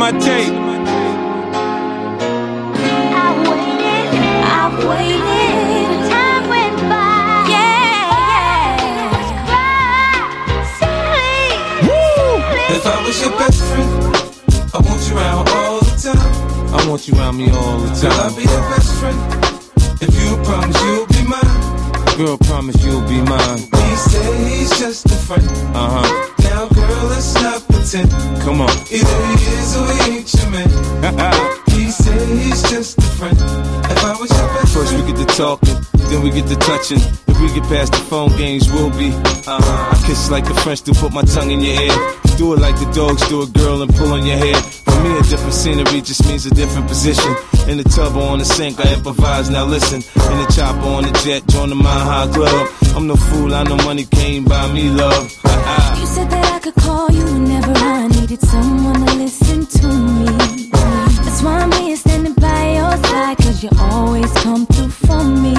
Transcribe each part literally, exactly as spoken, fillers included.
my tape. I waited, I waited. Time went by. Yeah, yeah. Cry, silly. If I was your best friend, I want you around all the time. I want you around me all the time. Girl, I'll be your best friend. If you promise you'll be mine. Girl, promise you'll be mine. He said he's just a friend. Uh-huh. Now, girl, let's not pretend. Come on. Either he is or he ain't your man. He said he's just a friend. If I was your best First friend. we get to talking, then we get to touching. If we get past the phone games, we'll be. Uh-huh. I kiss like the French do, put my tongue in your ear. Do it like the dogs do it, girl, and pull on your hair. For me, a different scenery just means a different position. In the tub or on the sink, I improvise, now listen. In the chopper on the jet, join the Mile High Club. I'm no fool, I know money came by me, love. You said that I could call you whenever I needed someone to listen to me. That's why I'm here standing by your side, cause you always come through for me.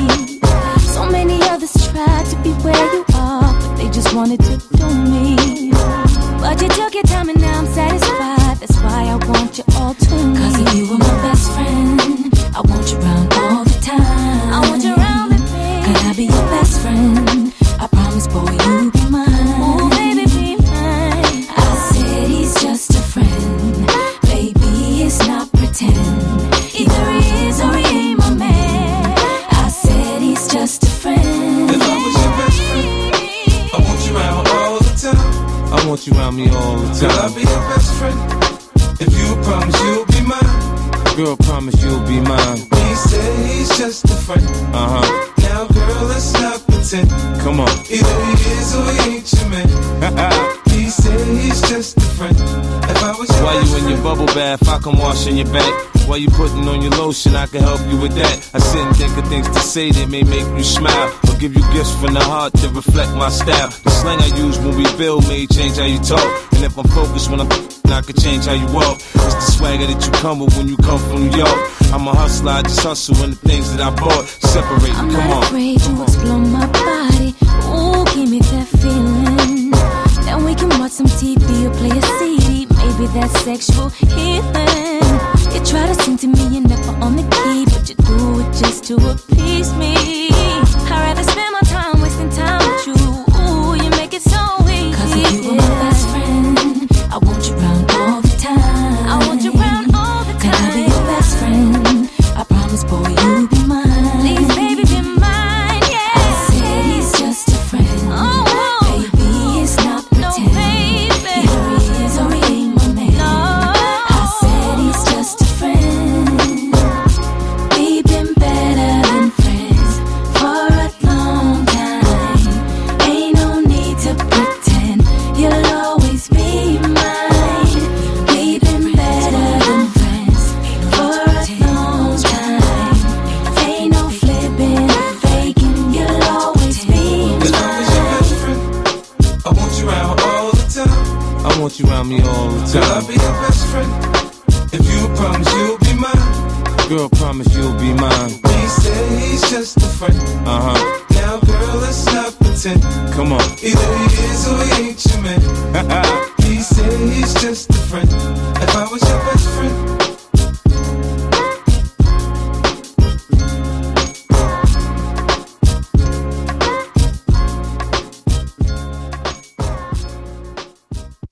So many others tried to be where you are, but they just wanted to do me. But you took your time and now I'm satisfied. That's why I want you all to me. Cause if you were my best friend, I want you around all the time. I want you around with me. Can I be your best friend? I promise, boy, you be mine. Oh, baby, be mine. I said he's just a friend. Baby, it's not pretend. Either he is or he ain't my man. I said he's just a friend. If I was your best friend, I want you around all the time. I want you around me all the time. Girl, I'll be your best friend. If you promise you'll be mine. Girl, promise you'll be mine. He said he's just a friend. Uh-huh. Now, girl, let's not pretend. Come on. Either he is or he ain't your man. He said he's just a friend. If I was your While best you in your friend. bubble bath, I come washing your back. While you putting on your lotion, I can help you with that. I sit and think of things to say that may make you smile, or give you gifts from the heart that reflect my style. The slang I use when we build may change how you talk, and if I'm focused when I'm I can change how you walk. It's the swagger that you come with when you come from New York. I'm a hustler, I just hustle in the things that I bought. Separate, I'm come not on. afraid to explore my body. Ooh, give me that feeling. Then we can watch some T V or play a C D. Maybe that's sexual healing. You try to sing to me, you're never on the key, but you do it just to appease me. I'd rather spend my time wasting time with you. Ooh, you make it so easy. Cause if you were my best friend, I want you around all the time. I want you around all the time. Can I be your best friend? I promise, boy, you be mine. Please, baby, be mine, yeah. I said he's just a friend. Oh, baby, it's not pretend. No, baby. Either he is or he ain't my man. No. I said he's just a friend. We've been better than friends for a long time. Ain't no need to pretend. You'll always be mine. We've been better than friends for a long time. Ain't no flipping, faking. You'll always be If I was your best mine. friend, I want you around all the time. I want you around me all the Girl, I'll time. be your best friend. If you promise you'll be mine. Girl, promise you'll be mine. He said he's just a friend. Uh-huh. Now, girl, let's not pretend. Come on. Either he is or he ain't your man. He said he's just a friend.